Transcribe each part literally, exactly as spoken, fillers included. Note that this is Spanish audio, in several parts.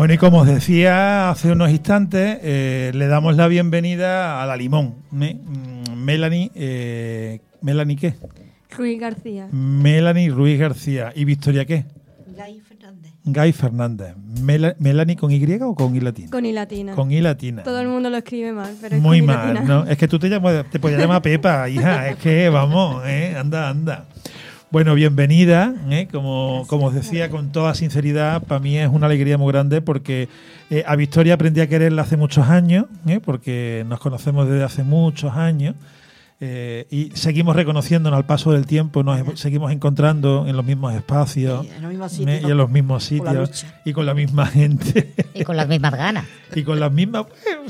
Bueno, y como os decía hace unos instantes, eh, le damos la bienvenida a la Limón. ¿eh? Melanie, eh, ¿Melanie qué? Ruiz García. Melanie Ruiz García. ¿Y Victoria qué? Gay Fernández. Gay Fernández. Mel- ¿Melanie con Y o con I latina? Con I latina. Con I latina. Todo el mundo lo escribe mal, pero es Muy con I mal, latina. ¿no? Es que tú te, llamas, te podías llamar Pepa, hija. Es que, vamos, ¿eh? Anda, anda. Bueno, bienvenida, ¿eh? como, como os decía con toda sinceridad, para mí es una alegría muy grande porque eh, a Victoria aprendí a quererla hace muchos años, ¿eh? porque nos conocemos desde hace muchos años eh, y seguimos reconociéndonos al paso del tiempo, nos uh-huh. seguimos encontrando en los mismos espacios sí, en los mismos sitios, ¿eh? y en los mismos sitios y con la misma gente. Y con las mismas ganas. Y con las mismas...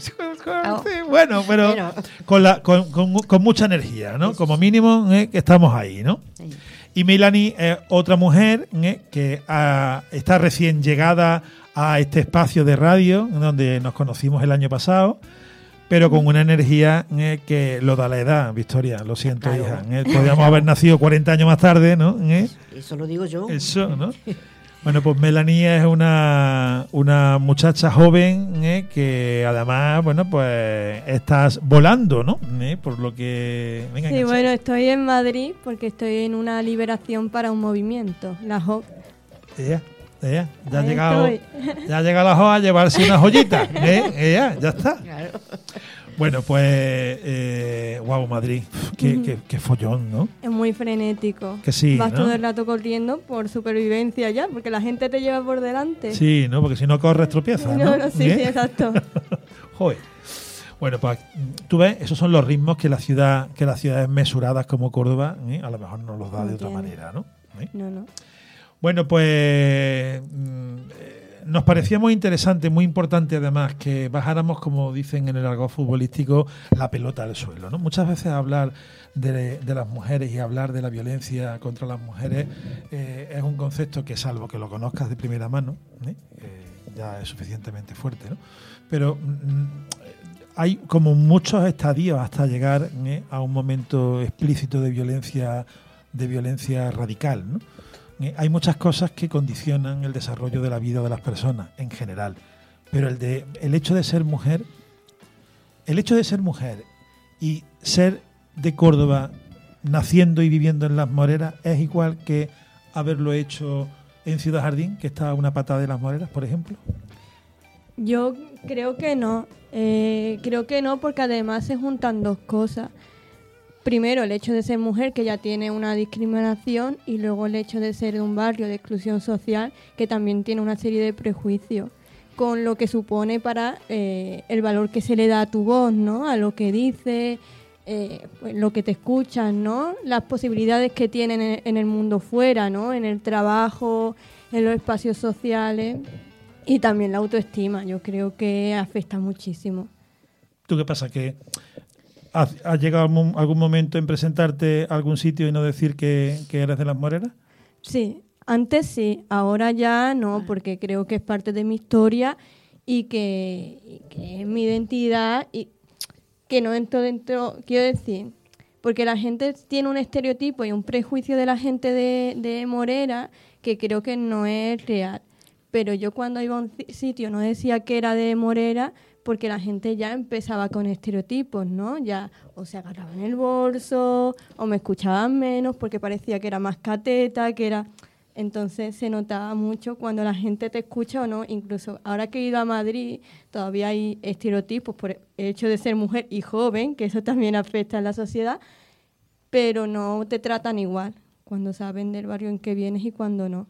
Oh. Bueno, pero bueno. Con, la, con, con, con mucha energía, ¿no? Como mínimo ¿eh? que estamos ahí, ¿no? Sí. Y Melanie es otra mujer ¿eh? que ha, está recién llegada a este espacio de radio donde nos conocimos el año pasado, pero con una energía ¿eh? que lo da la edad, Victoria, lo siento, claro. hija. ¿eh? Podríamos haber nacido cuarenta años más tarde, ¿no? ¿Eh? Eso lo digo yo. Eso, ¿no? Bueno, pues Melanie es una, una muchacha joven ¿eh? que además, bueno, pues estás volando, ¿no? ¿Eh? Por lo que... Venga, sí, bueno, estoy en Madrid porque estoy en una liberación para un movimiento, la J O P. Ella, ella, ya ha llegado, ya ha llegado la J O P a llevarse una joyita, ¿eh? Ella, ya está. Claro. Bueno, pues, eh, wow, Madrid, qué, uh-huh. qué, qué follón, ¿no? Es muy frenético. Que sí, Vas ¿no? todo el rato corriendo por supervivencia ya, porque la gente te lleva por delante. Sí, ¿no? Porque si no corres tropiezas, ¿no? No, no, sí, ¿Eh? sí, exacto. Joder. Bueno, pues tú ves, esos son los ritmos que la ciudad, que las ciudades mesuradas como Córdoba, ¿eh? a lo mejor nos los da no de otra tiene. manera, ¿no? ¿Eh? No, no. Bueno, pues... Mm, nos parecía muy interesante, muy importante además que bajáramos, como dicen en el argot futbolístico, la pelota al suelo, ¿no? Muchas veces hablar de, de las mujeres y hablar de la violencia contra las mujeres eh, es un concepto que, salvo que lo conozcas de primera mano, ¿eh? Eh, ya es suficientemente fuerte, ¿no? Pero mm, hay como muchos estadios hasta llegar ¿eh? a un momento explícito de violencia, de violencia radical, ¿no? Hay muchas cosas que condicionan el desarrollo de la vida de las personas en general, pero el de el hecho de ser mujer, el hecho de ser mujer y ser de Córdoba, naciendo y viviendo en Las Moreras, es igual que haberlo hecho en Ciudad Jardín, que está a una patada de Las Moreras, por ejemplo. Yo creo que no, eh, creo que no, porque además se juntan dos cosas. Primero, el hecho de ser mujer, que ya tiene una discriminación, y luego el hecho de ser de un barrio de exclusión social, que también tiene una serie de prejuicios, con lo que supone para eh, el valor que se le da a tu voz, ¿no? A lo que dices, eh, pues, lo que te escuchan, ¿no? Las posibilidades que tienen en, en el mundo fuera, ¿no? En el trabajo, en los espacios sociales, y también la autoestima. Yo creo que afecta muchísimo. ¿Tú qué pasa? Que... ¿Has, ¿Has llegado algún, algún momento en presentarte a algún sitio y no decir que, que eres de Las Moreras? Sí, antes sí, ahora ya no, porque creo que es parte de mi historia y que, y que es mi identidad y que no entro dentro, quiero decir, porque la gente tiene un estereotipo y un prejuicio de la gente de, de Morera que creo que no es real. Pero yo cuando iba a un sitio no decía que era de Morera, porque la gente ya empezaba con estereotipos, ¿no? Ya o se agarraban el bolso, o me escuchaban menos porque parecía que era más cateta, que era... Entonces se notaba mucho cuando la gente te escucha o no. Incluso ahora que he ido a Madrid, todavía hay estereotipos por el hecho de ser mujer y joven, que eso también afecta a la sociedad, pero no te tratan igual cuando saben del barrio en que vienes y cuando no.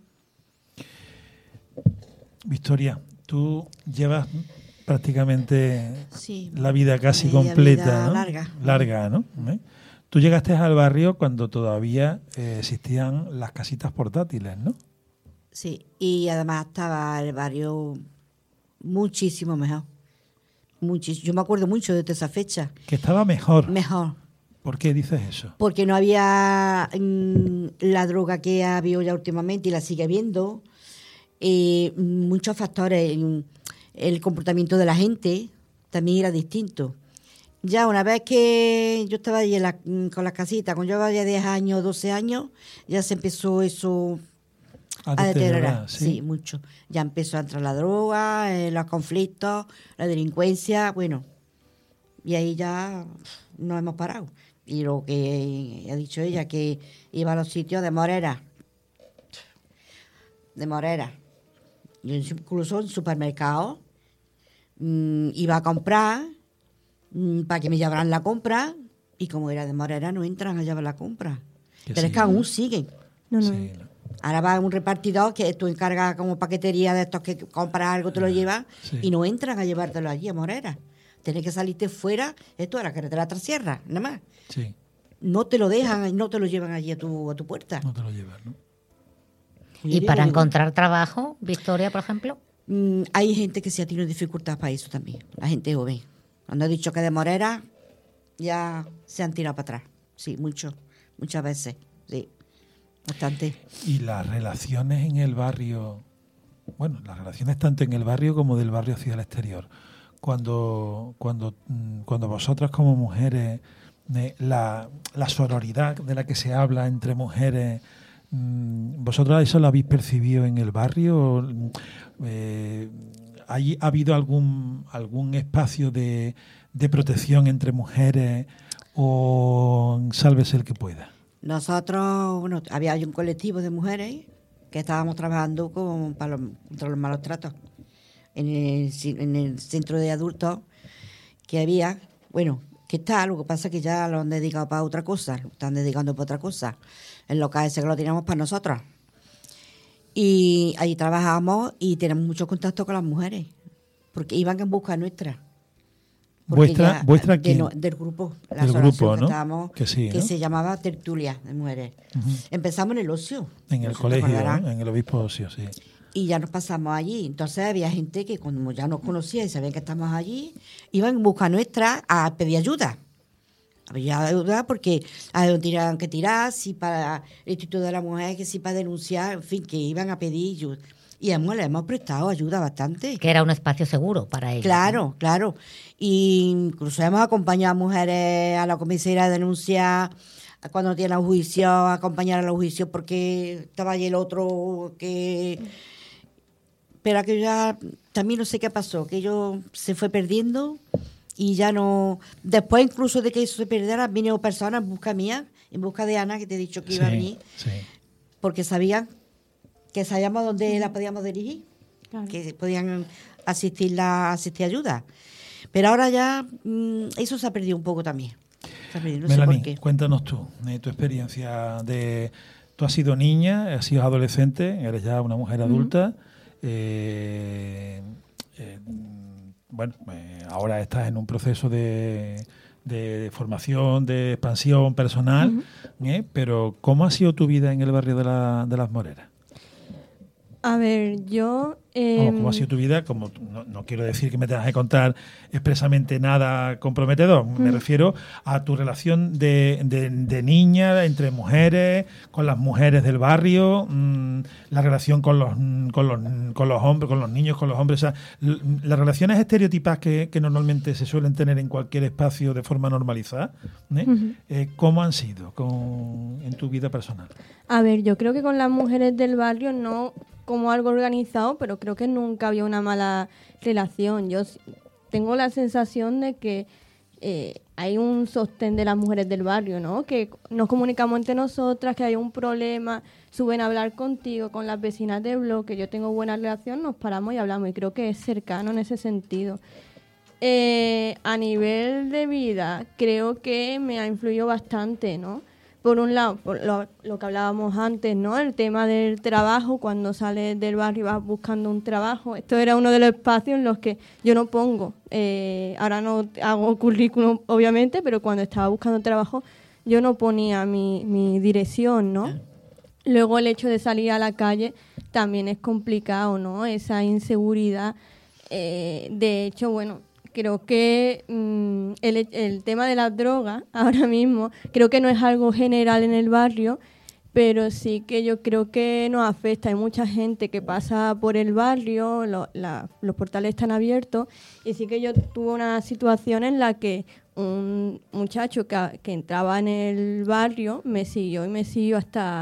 Victoria, tú llevas... prácticamente sí, la vida casi completa, vida ¿no? larga. Larga, ¿no? ¿Eh? Tú llegaste al barrio cuando todavía eh, existían las casitas portátiles, ¿no? Sí, y además estaba el barrio muchísimo mejor. Muchísimo. Yo me acuerdo mucho de esa fecha. Que estaba mejor. Mejor. ¿Por qué dices eso? Porque no había mmm, la droga que ha habido ya últimamente y la sigue habiendo. Eh, muchos factores. El comportamiento de la gente también era distinto. Ya una vez que yo estaba ahí en la, con las casitas, cuando yo llevaba ya diez años, doce años, ya se empezó eso A a deteriorar, deteriorar, sí. sí. mucho. Ya empezó a entrar la droga, eh, los conflictos, la delincuencia, bueno, y ahí ya no hemos parado. Y lo que ha dicho ella, que iba a los sitios de Morera, de Morera, yo incluso en supermercados, mmm, iba a comprar mmm, para que me llevaran la compra, y como era de Morera no entran a llevar la compra. Que Pero es sí, que ¿no? aún siguen. No, no. Sí, ¿no? Ahora va un repartidor que tú encargas como paquetería de estos que compras algo, te lo llevas, sí. y no entran a llevártelo allí a Morera. Tienes que salirte fuera, esto a la carretera Trasierra, nada más. Sí, No te lo dejan, no te lo llevan allí a tu, a tu puerta. no te lo llevas, ¿no? Yo Y digo, para digo, encontrar trabajo, Victoria, por ejemplo. mm, hay gente que sí ha tenido dificultad para eso también, la gente joven. Cuando he dicho que de Morera, ya se han tirado para atrás. Sí, mucho, muchas veces, sí, bastante. Y las relaciones en el barrio, bueno, las relaciones tanto en el barrio como del barrio hacia el exterior. Cuando, cuando, mm, cuando vosotras como mujeres, eh, la, la sororidad de la que se habla entre mujeres, mm, ¿vosotras eso lo habéis percibido en el barrio? Eh, ¿hay, ¿Ha habido algún, algún espacio de, de protección entre mujeres o sálvese el que pueda? Nosotros, bueno, había un colectivo de mujeres que estábamos trabajando con, para los, contra los malos tratos en el, en el centro de adultos que había, bueno, que está, lo que pasa es que ya lo han dedicado para otra cosa, lo están dedicando para otra cosa. El local ese que lo teníamos para nosotras. Y ahí trabajamos y tenemos mucho contacto con las mujeres, porque iban en busca nuestra. Porque ¿Vuestra, ya, vuestra de quién? no- del grupo, la Del asociación grupo, que ¿no? estábamos, Que sí, ¿no? se llamaba Tertulia de Mujeres. Ujú. Empezamos en el ocio. En el no sé, te colegio, acordarás. ¿no? En el obispo ocio, sí. Y ya nos pasamos allí. Entonces había gente que como ya nos conocía y sabían que estamos allí, iban en busca nuestra a pedir ayuda. A pedir ayuda porque a donde tenían que tirar, si para el Instituto de la Mujer, que si para denunciar, en fin, que iban a pedir ayuda. Y hemos, le hemos prestado ayuda bastante. Que era un espacio seguro para ellos. Claro, claro. Y incluso hemos acompañado a mujeres a la comisaría de denuncia cuando no tienen juicio, a acompañar a los juicios porque estaba allí el otro que... Pero aquello ya, también no sé qué pasó, que ello se fue perdiendo y ya no... Después incluso de que eso se perdiera, vinieron personas en busca mía, en busca de Ana, que te he dicho que iba a Sí, venir, sí. porque sabían que sabíamos dónde la podíamos dirigir, Claro. que podían asistir la asistir ayuda. Pero ahora ya mm, eso se ha perdido un poco también. Se ha perdido, no sé por Melanie, qué. cuéntanos tú, eh, tu experiencia de... Tú has sido niña, has sido adolescente, eres ya una mujer adulta. eh, eh, bueno, eh, ahora estás en un proceso de, de formación, de expansión personal, eh, pero ¿cómo ha sido tu vida en el barrio de, la, de Las Moreras? A ver, yo... eh, Vamos, ¿cómo ha sido tu vida? Como tú- no, no quiero decir que me tengas que contar expresamente nada comprometedor. Me refiero a tu relación de, de, de niña entre mujeres, con las mujeres del barrio, mmm, la relación con los, con los con los hombres, con los niños, con los hombres. O sea, l- las relaciones estereotipadas que, que normalmente se suelen tener en cualquier espacio de forma normalizada, ¿eh? Ujú. Eh, ¿cómo han sido con, en tu vida personal? A ver, yo creo que con las mujeres del barrio no como algo organizado, pero creo que nunca había una mala relación. Yo s- tengo la sensación de que eh, hay un sostén de las mujeres del barrio, ¿no? Que nos comunicamos entre nosotras, que hay un problema, suben a hablar contigo, con las vecinas del bloque, yo tengo buena relación, nos paramos y hablamos, y creo que es cercano en ese sentido. Eh, a nivel de vida, creo que me ha influido bastante, ¿no? Por un lado, por lo, lo que hablábamos antes, ¿no? El tema del trabajo, cuando sales del barrio y vas buscando un trabajo. Esto era uno de los espacios en los que yo no pongo. Eh, ahora no hago currículum, obviamente, pero cuando estaba buscando trabajo yo no ponía mi, mi dirección, ¿no? Luego el hecho de salir a la calle también es complicado, ¿no? Esa inseguridad. Eh, de hecho, bueno, creo que mmm, el, el tema de las drogas ahora mismo creo que no es algo general en el barrio, pero sí que yo creo que nos afecta. Hay mucha gente que pasa por el barrio, lo, la, los portales están abiertos, y sí que yo tuve una situación en la que un muchacho que, que entraba en el barrio me siguió y me siguió hasta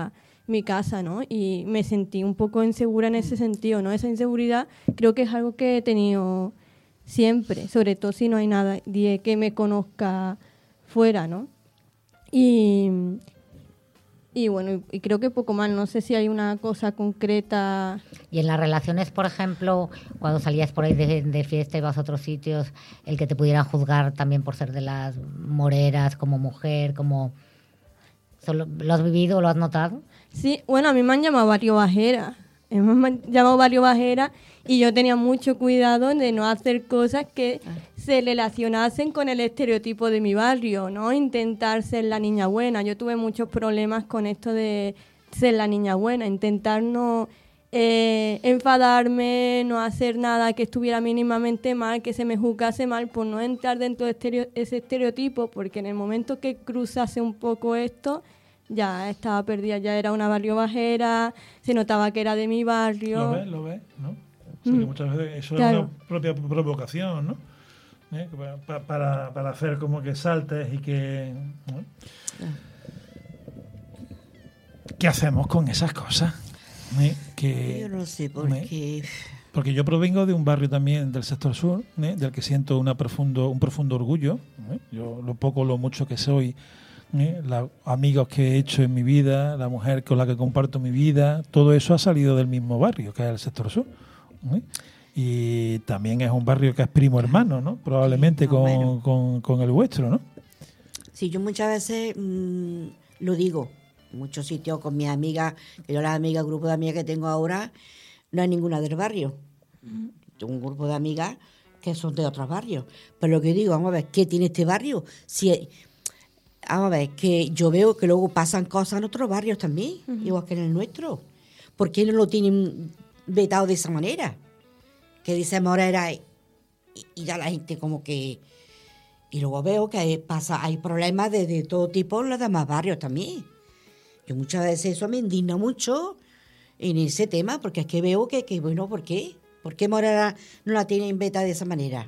mi casa, ¿no? Y me sentí un poco insegura en ese sentido, ¿no? Esa inseguridad creo que es algo que he tenido siempre, sobre todo si no hay nadie que me conozca fuera, ¿no? Y, y bueno, y creo que poco más, no sé si hay una cosa concreta. Y en las relaciones, por ejemplo, cuando salías por ahí de, de fiesta y vas a otros sitios, el que te pudieran juzgar también por ser de las moreras, como mujer, como... ¿Lo has vivido o lo has notado? Sí, bueno, a mí me han llamado barrio bajera, me han llamado barrio bajera y yo tenía mucho cuidado de no hacer cosas que se relacionasen con el estereotipo de mi barrio, ¿no? Intentar ser la niña buena. Yo tuve muchos problemas con esto de ser la niña buena, intentar no eh, enfadarme, no hacer nada que estuviera mínimamente mal, que se me juzgase mal por no entrar dentro de estereo- ese estereotipo, porque en el momento que cruzase un poco esto, ya estaba perdida, ya era una barrio bajera, se notaba que era de mi barrio. Lo ves, lo ves, ¿no? O sea, que muchas veces eso Claro. es una propia provocación, ¿no? ¿Eh? Pa- para, para hacer como que saltes y que... ¿no? ¿Qué hacemos con esas cosas? ¿Eh? Que, Yo no sé, ¿eh? porque... Porque yo provengo de un barrio también del sector sur, ¿eh? Del que siento una profundo, un profundo orgullo. ¿eh? Yo lo poco, lo mucho que soy, ¿eh? Los amigos que he hecho en mi vida, la mujer con la que comparto mi vida, todo eso ha salido del mismo barrio, que es el sector sur. ¿eh? Y también es un barrio que es primo hermano, ¿no? Probablemente Sí, más o con, menos. con, con el vuestro, ¿no? Sí, yo muchas veces mmm, lo digo, en muchos sitios con mis amigas, que yo las amigas, el grupo de amigas que tengo ahora, no hay ninguna del barrio. Tengo un grupo de amigas que son de otros barrios. Pero lo que digo, vamos a ver, ¿qué tiene este barrio? Si, vamos a ver, que yo veo que luego pasan cosas en otros barrios también, uh-huh. igual que en el nuestro. ¿Por qué no lo tienen vetado de esa manera? Que dice Morera y, y ya la gente como que... Y luego veo que hay, pasa, hay problemas de, de todo tipo en los demás barrios también. Yo muchas veces eso me indigna mucho en ese tema, porque es que veo que, que bueno, ¿por qué? ¿Por qué Morera no la tienen vetada de esa manera?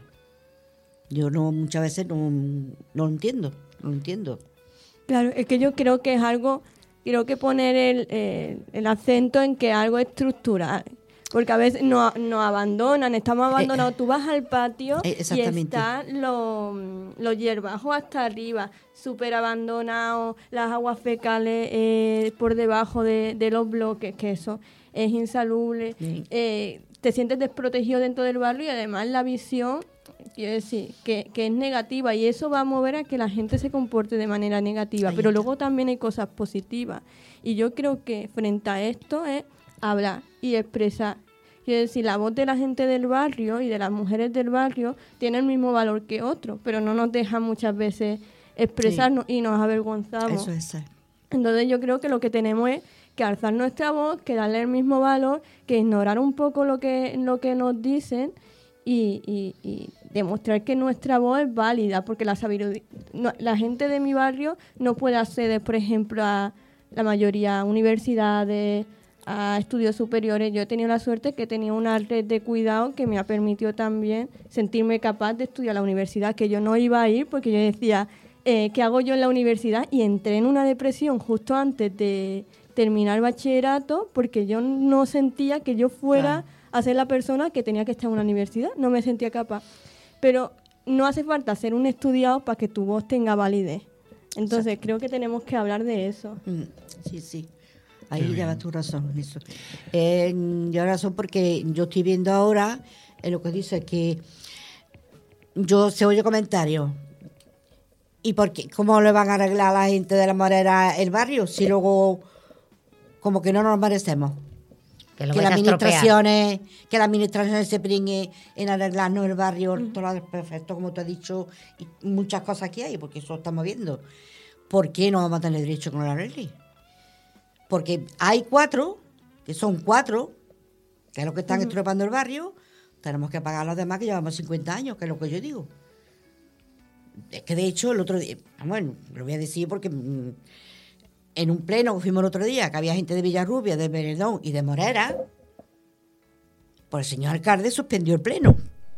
Yo no muchas veces no, no lo entiendo, no lo entiendo. Claro, es que yo creo que es algo, creo que poner el, el, el acento en que algo es estructural. Porque a veces nos, nos abandonan, estamos abandonados. Eh, Tú vas al patio eh, y están los, los hierbajos hasta arriba, súper abandonados, las aguas fecales eh, por debajo de, de los bloques, que eso es insalubre. Sí. Eh, te sientes desprotegido dentro del barrio y además la visión, quiero decir, que, que es negativa y eso va a mover a que la gente se comporte de manera negativa. Ahí Pero está. Luego también hay cosas positivas. Y yo creo que frente a esto es hablar y expresar. Quiero decir, la voz de la gente del barrio y de las mujeres del barrio tiene el mismo valor que otro, pero no nos deja muchas veces expresarnos sí. y nos avergonzamos. Eso es. Entonces yo creo que lo que tenemos es que alzar nuestra voz, que darle el mismo valor, que ignorar un poco lo que, lo que nos dicen y, y, y demostrar que nuestra voz es válida, porque la sabiduría, no, la gente de mi barrio no puede acceder, por ejemplo, a la mayoría universidades, a estudios superiores. Yo he tenido la suerte que tenía una red de cuidado que me ha permitido también sentirme capaz de estudiar a la universidad, que yo no iba a ir porque yo decía, eh, ¿qué hago yo en la universidad? Y entré en una depresión justo antes de terminar el bachillerato porque yo no sentía que yo fuera claro. a ser la persona que tenía que estar en una universidad, no me sentía capaz. Pero no hace falta ser un estudiado para que tu voz tenga validez. Entonces creo que tenemos que hablar de eso. Mm, sí, sí. Ahí llevas tu razón en eso. Eh, yo razón porque yo estoy viendo ahora en lo que dice que yo se oye comentarios. ¿Y por qué? ¿Cómo le van a arreglar a la gente de la Morera el barrio si luego como que no nos merecemos? Que, que las administraciones, que las administraciones se pringen en arreglarnos el barrio, mm. todo lo perfecto, como te he dicho, y muchas cosas que hay, porque eso lo estamos viendo. ¿Por qué no vamos a tener derecho con la arregle? Porque hay cuatro, que son cuatro, que es lo que están uh-huh. estropando el barrio, tenemos que pagar a los demás que llevamos cincuenta años, que es lo que yo digo. Es que de hecho el otro día, bueno, lo voy a decir porque mmm, en un pleno que fuimos el otro día, que había gente de Villarrubia, de Benedón y de Morera, pues el señor alcalde suspendió el pleno.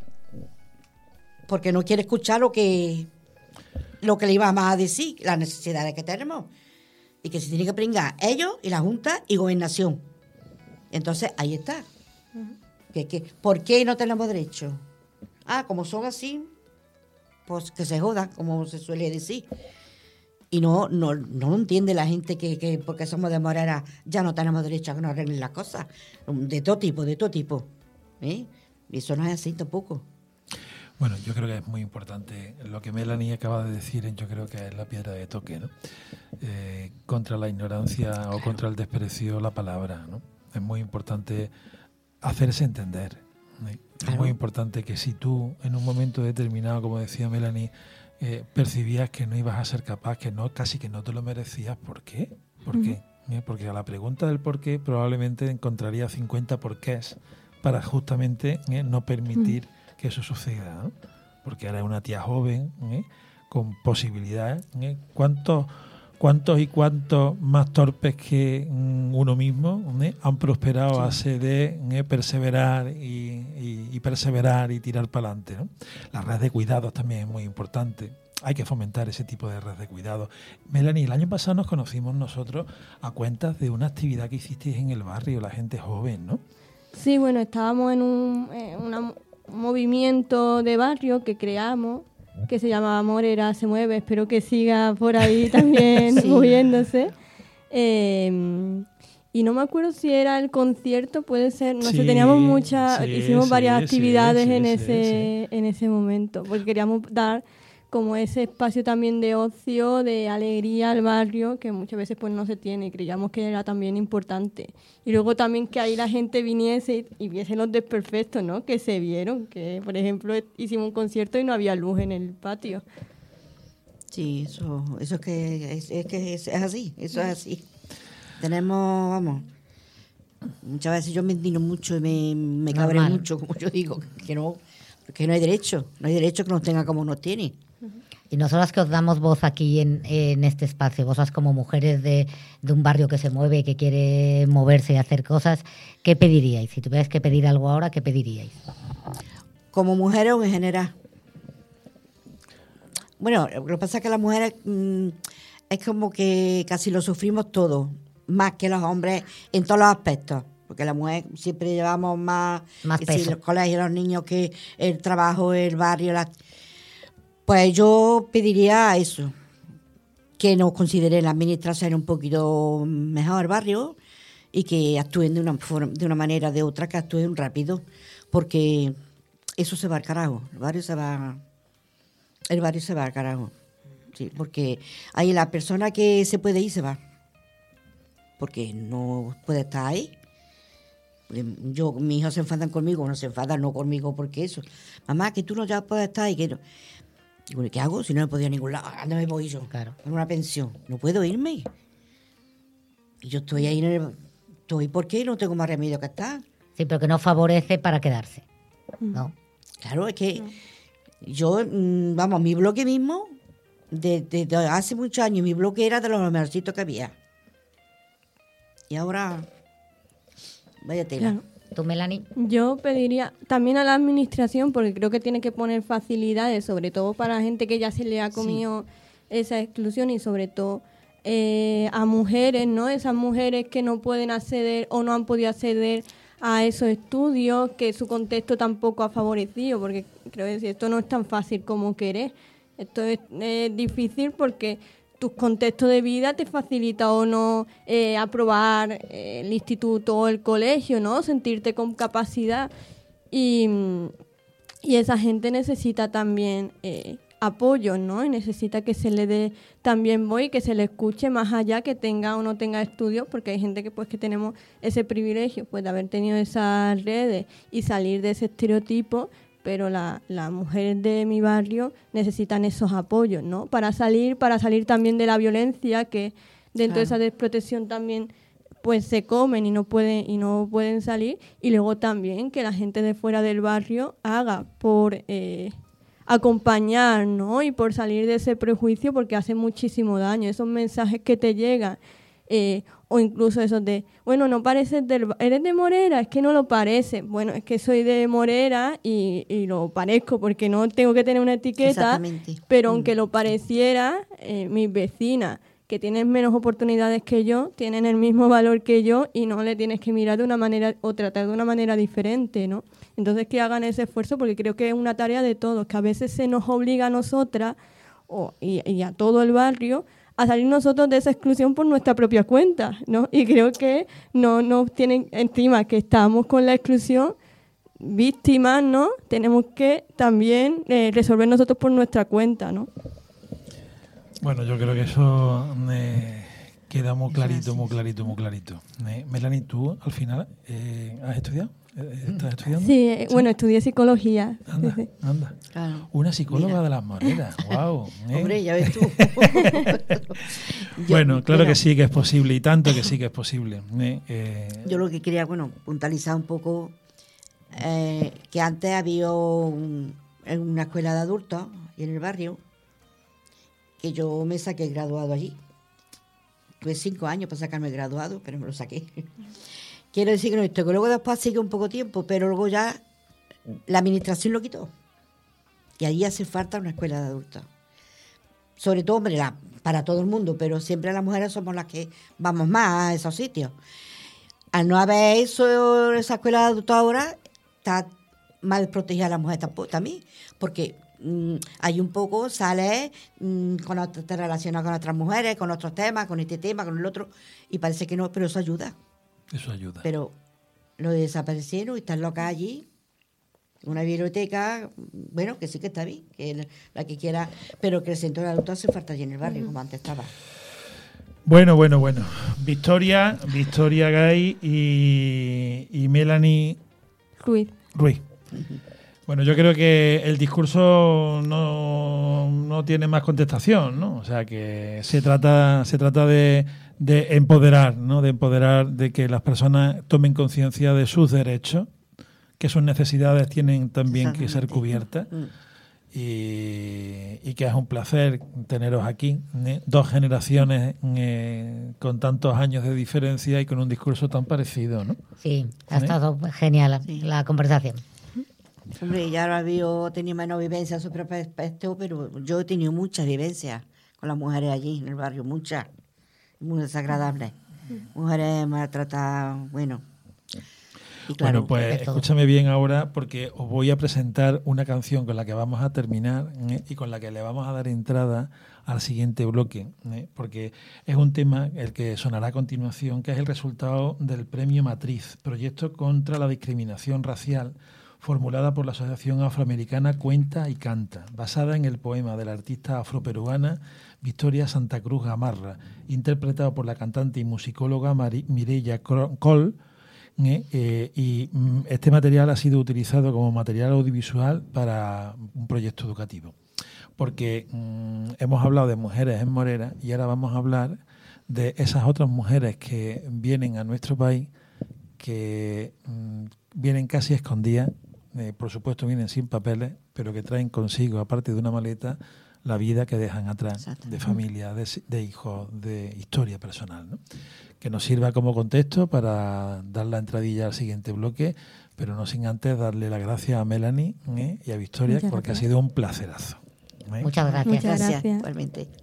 Porque no quiere escuchar lo que, lo que le íbamos a decir, las necesidades que tenemos. y que se tiene que pringar ellos y la Junta y Gobernación. Entonces, ahí está. Uh-huh. ¿Qué, qué? ¿Por qué no tenemos derecho? Ah, como son así, pues que se jodan, como se suele decir. Y no no no lo entiende la gente que, que porque somos de Morera ya no tenemos derecho a que nos arreglen las cosas. De todo tipo, de todo tipo. ¿Eh? Y eso no es así tampoco. Bueno, yo creo que es muy importante lo que Melanie acaba de decir, yo creo que es la piedra de toque, ¿no? Eh, contra la ignorancia claro. o contra el desprecio la palabra, ¿no? Es muy importante hacerse entender, ¿eh? Claro. Es muy importante que si tú en un momento determinado, como decía Melanie, eh, percibías que no ibas a ser capaz, que no casi que no te lo merecías, ¿por qué? ¿Por uh-huh. qué? ¿Eh? Porque a la pregunta del por qué probablemente encontraría cincuenta porqués para justamente ¿eh? no permitir uh-huh. que eso suceda, ¿no? Porque ahora es una tía joven, ¿eh? con posibilidades. ¿eh? ¿Cuántos, ¿Cuántos y cuántos más torpes que mm, uno mismo ¿eh? han prosperado sí. a base de ¿eh? perseverar y, y, y perseverar y tirar para adelante, ¿no? La red de cuidados también es muy importante. Hay que fomentar ese tipo de red de cuidados. Melanie, el año pasado nos conocimos nosotros a cuentas de una actividad que hicisteis en el barrio, la gente joven, ¿no? Sí, bueno, estábamos en un, eh, una, un movimiento de barrio que creamos, que se llamaba Morera se mueve, espero que siga por ahí también sí. moviéndose. Eh, y no me acuerdo si era el concierto, puede ser, no sí, sé, teníamos muchas, sí, hicimos varias sí, actividades sí, en, sí, ese, sí. en ese momento, porque queríamos dar como ese espacio también de ocio, de alegría al barrio, que muchas veces pues no se tiene, y creíamos que era también importante. Y luego también que ahí la gente viniese y, y viese los desperfectos, ¿no? Que se vieron, que por ejemplo hicimos un concierto y no había luz en el patio. Sí, eso, eso es que es, es que es, es así, eso es así. Tenemos, vamos, muchas veces yo me indigno mucho y me, me cabré mucho, como yo digo, que no, porque no hay derecho, no hay derecho que nos tenga como nos tiene. Y nosotras que os damos voz aquí en, en este espacio, vosotras como mujeres de, de un barrio que se mueve, que quiere moverse y hacer cosas, ¿qué pediríais? Si tuvierais que pedir algo ahora, ¿qué pediríais? Como mujeres o en general. Bueno, lo que pasa es que las mujeres mmm, es como que casi lo sufrimos todo, más que los hombres en todos los aspectos. Porque la mujer siempre llevamos más, más que peso. Si los colegios, los niños, que el trabajo, el barrio, la... Pues yo pediría eso, que nos considere la administración un poquito mejor el barrio y que actúen de una forma, de una manera o de otra, que actúen rápido, porque eso se va al carajo, el barrio se va, el barrio se va al carajo, sí, porque ahí la persona que se puede ir se va, porque no puede estar ahí. Yo, mis hijos se enfadan conmigo, no se enfadan no conmigo porque eso, mamá, que tú no ya puedes estar ahí, que no. Digo, ¿qué hago? Si no me puedo ir a ningún lado, ¿a dónde me voy yo? Claro. En una pensión. No puedo irme. Y yo estoy ahí en el... Estoy porque no tengo más remedio que estar. Sí, pero que no favorece para quedarse, ¿no? Claro, es que yo, vamos, mi bloque mismo, desde de, de hace muchos años, mi bloque era de los mejorcitos que había. Y ahora, vaya tela. Claro. ¿Tú, Melanie? Yo pediría también a la administración, porque creo que tiene que poner facilidades, sobre todo para la gente que ya se le ha comido sí. esa exclusión y sobre todo eh, a mujeres, ¿no? Esas mujeres que no pueden acceder o no han podido acceder a esos estudios, que su contexto tampoco ha favorecido, porque creo que esto no es tan fácil como querer. Esto es eh, difícil porque tu contexto de vida te facilita o no eh, aprobar eh, el instituto o el colegio, ¿no? Sentirte con capacidad. Y, y esa gente necesita también eh, apoyo, ¿no? Y necesita que se le dé también voz y que se le escuche más allá, que tenga o no tenga estudios, porque hay gente que pues que tenemos ese privilegio pues de haber tenido esas redes y salir de ese estereotipo. Pero las la mujeres de mi barrio necesitan esos apoyos, ¿no? Para salir, para salir también de la violencia, que dentro claro. de esa desprotección también pues se comen y no pueden y no pueden salir, y luego también que la gente de fuera del barrio haga por eh, acompañar, ¿no? Y por salir de ese prejuicio, porque hace muchísimo daño. Esos mensajes que te llegan, eh, o incluso esos de, bueno, no pareces del, eres de Morera, es que no lo pareces. Bueno, es que soy de Morera y, y lo parezco porque no tengo que tener una etiqueta, pero mm. aunque lo pareciera, eh, mis vecinas que tienen menos oportunidades que yo, tienen el mismo valor que yo y no le tienes que mirar de una manera o tratar de una manera diferente, ¿no? Entonces que hagan ese esfuerzo porque creo que es una tarea de todos, que a veces se nos obliga a nosotras o, y, y a todo el barrio a salir nosotros de esa exclusión por nuestra propia cuenta, ¿no? Y creo que no nos tienen encima que estamos con la exclusión víctimas, ¿no? Tenemos que también eh, resolver nosotros por nuestra cuenta, ¿no? Bueno, yo creo que eso eh, queda muy clarito, muy clarito, muy clarito. Eh, Melanie, tú al final eh, has estudiado, eh, ¿estás estudiando? Sí, eh, sí, bueno, estudié psicología. Anda, Sí, sí. anda. Claro. Una psicóloga Mira. de las Moreras, wow. ¿eh? Hombre, ya ves tú. Yo- Bueno, claro bueno, que sí que es posible y tanto que sí que es posible. ¿eh? Eh, Yo lo que quería, bueno, puntualizar un poco eh, que antes había un- en una escuela de adultos y en el barrio que yo me saqué graduado allí. Tuve cinco años para sacarme graduado, pero me lo saqué. Quiero decir que no, esto que luego después sigue un poco tiempo, pero luego ya la administración lo quitó. Y allí hace falta una escuela de adultos. Sobre todo, hombre, la- para todo el mundo, pero siempre las mujeres somos las que vamos más a esos sitios. Al no haber eso, esa escuela de adultos ahora, está más desprotegida la mujer tampoco, también, porque mm, hay un poco, sale, mm, con otra- te relacionas con otras mujeres, con otros temas, con este tema, con el otro, y parece que no, pero eso ayuda. eso ayuda. Pero lo desaparecieron y están locas allí. Una biblioteca, bueno, que sí que está bien, que la, la que quiera, pero que el centro de adultos hace falta allí en el barrio, como antes estaba. Bueno, bueno, bueno. Victoria, Victoria Gay y, y Melanie Ruiz. Ruiz. Bueno, yo creo que el discurso no, no tiene más contestación, ¿no? O sea, que se trata, se trata de, de empoderar, ¿no? De empoderar, de que las personas tomen conciencia de sus derechos, que sus necesidades tienen también que ser Exactamente. cubiertas. Mm. Y, y que es un placer teneros aquí, ¿eh? Dos generaciones eh, con tantos años de diferencia y con un discurso tan parecido, ¿no? Sí, ha ¿Eh? estado genial Sí. la conversación. Hombre, ya ahora había tenido menos vivencia sobre esto, pero yo he tenido muchas vivencias con las mujeres allí en el barrio, muchas, muy desagradables. Mujeres maltratadas, bueno. Y claro, Bueno, pues de todo. escúchame bien ahora porque os voy a presentar una canción con la que vamos a terminar, ¿eh? Y con la que le vamos a dar entrada al siguiente bloque, ¿eh? Porque es un tema el que sonará a continuación, que es el resultado del Premio Matriz, proyecto contra la discriminación racial formulada por la Asociación Afroamericana Cuenta y Canta, basada en el poema de la artista afroperuana Victoria Santa Cruz Gamarra, interpretado por la cantante y musicóloga Mari- Mireia Col. ¿eh? Eh, y mm, este material ha sido utilizado como material audiovisual para un proyecto educativo. Porque mm, hemos hablado de mujeres en Morera y ahora vamos a hablar de esas otras mujeres que vienen a nuestro país, que mm, vienen casi escondidas, eh, por supuesto vienen sin papeles, pero que traen consigo, aparte de una maleta, la vida que dejan atrás, Exacto. de familia, de, de hijos, de historia personal, ¿no? Que nos sirva como contexto para dar la entradilla al siguiente bloque, pero no sin antes darle las gracias a Melanie, ¿eh? Y a Victoria, Muchas porque gracias. ha sido un placerazo. ¿eh? Muchas gracias. Muchas gracias, gracias. igualmente.